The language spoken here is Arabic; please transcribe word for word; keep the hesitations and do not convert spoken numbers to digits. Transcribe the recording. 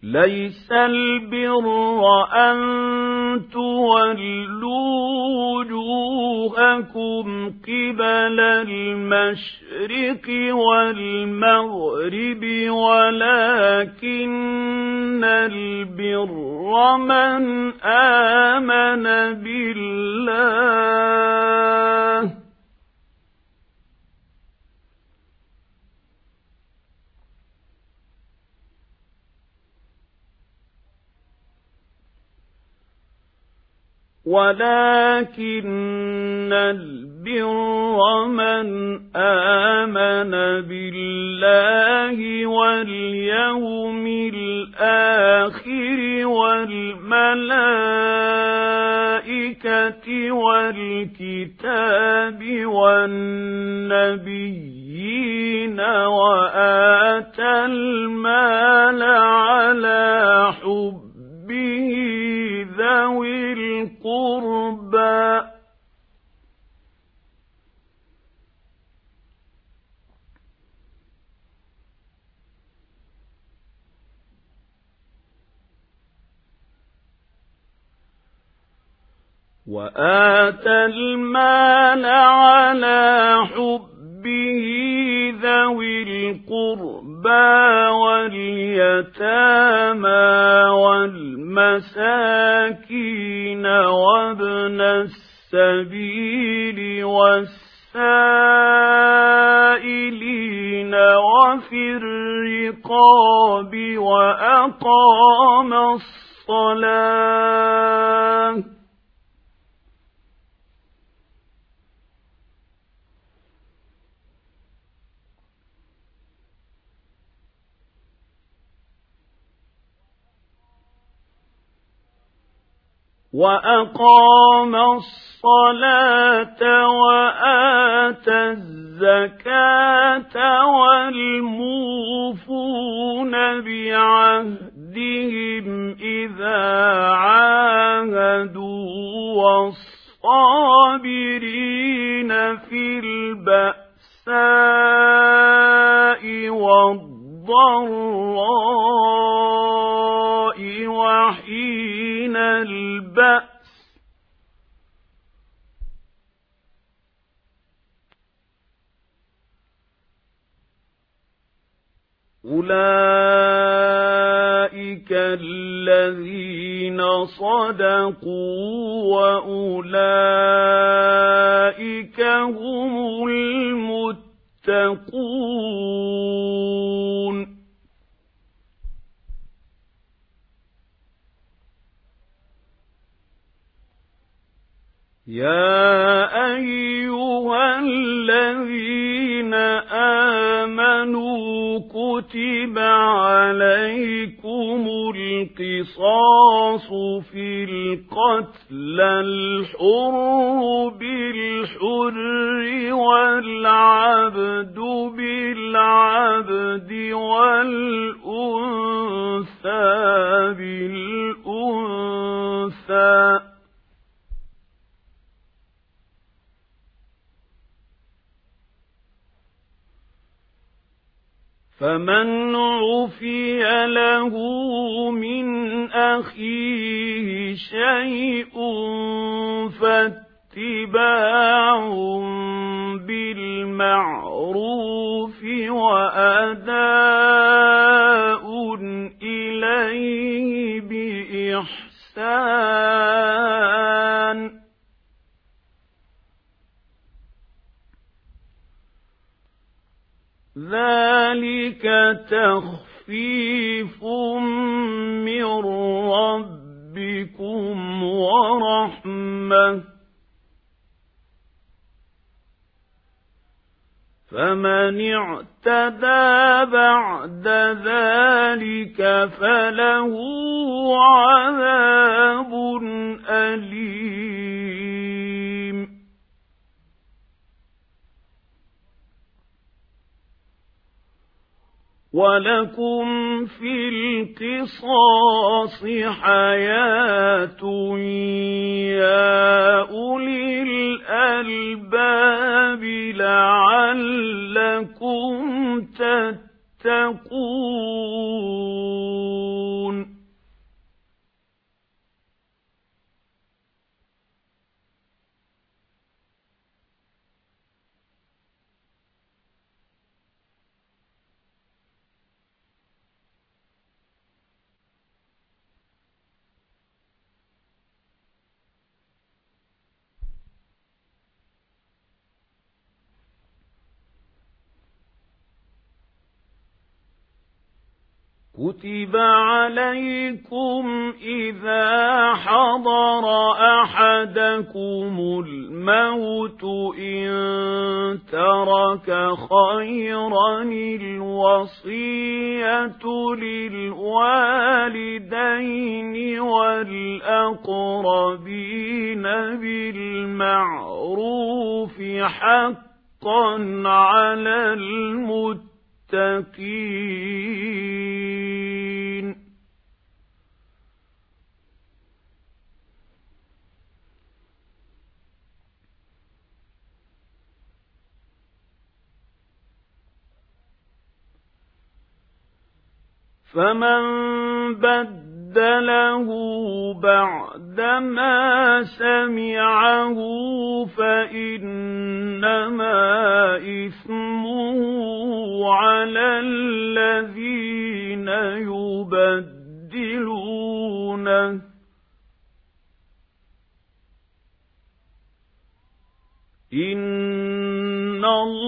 ليس البر أن تولوا وجوهكم قبل المشرق والمغرب ولكن البر من آمن بالله ولكن البر من آمن بالله واليوم الآخر والملائكة والكتاب والنبيين وآتى المال على حبه ذوي القربى وآتى المال على حبه ذوي القربى واليتامى والمساكين وابن السبيل والسائلين وفي الرقاب وأقام الصلاة وأقام الصلاة وآتى الزكاة والموفون بعهدهم إذا عاهدوا والصابرين في البأساء والضراء وحين البأس أولئك الذين صدقوا وأولئك هم المتقون يا أيها الذين آمنوا كتب عليكم القصاص في القتل الحر بالحر والعبد بالعبد والأنثى بالأنثى فمن عفي له من أخيه شيء فاتباع بالمعروف وأداء إليه بإحسان ذلك تخفيف من ربكم ورحمة فمن اعتدى بعد ذلك فله عذاب أليم ولكم في القصاص حياة يا أولي الألباب لعلكم تتقون كتب عليكم إذا حضر أحدكم الموت إن ترك خيرا الوصية للوالدين والأقربين بالمعروف حقا على المتقين. فمن بدله بعدما سمعه فإنما إثمه على الذين يبدلونه إن الله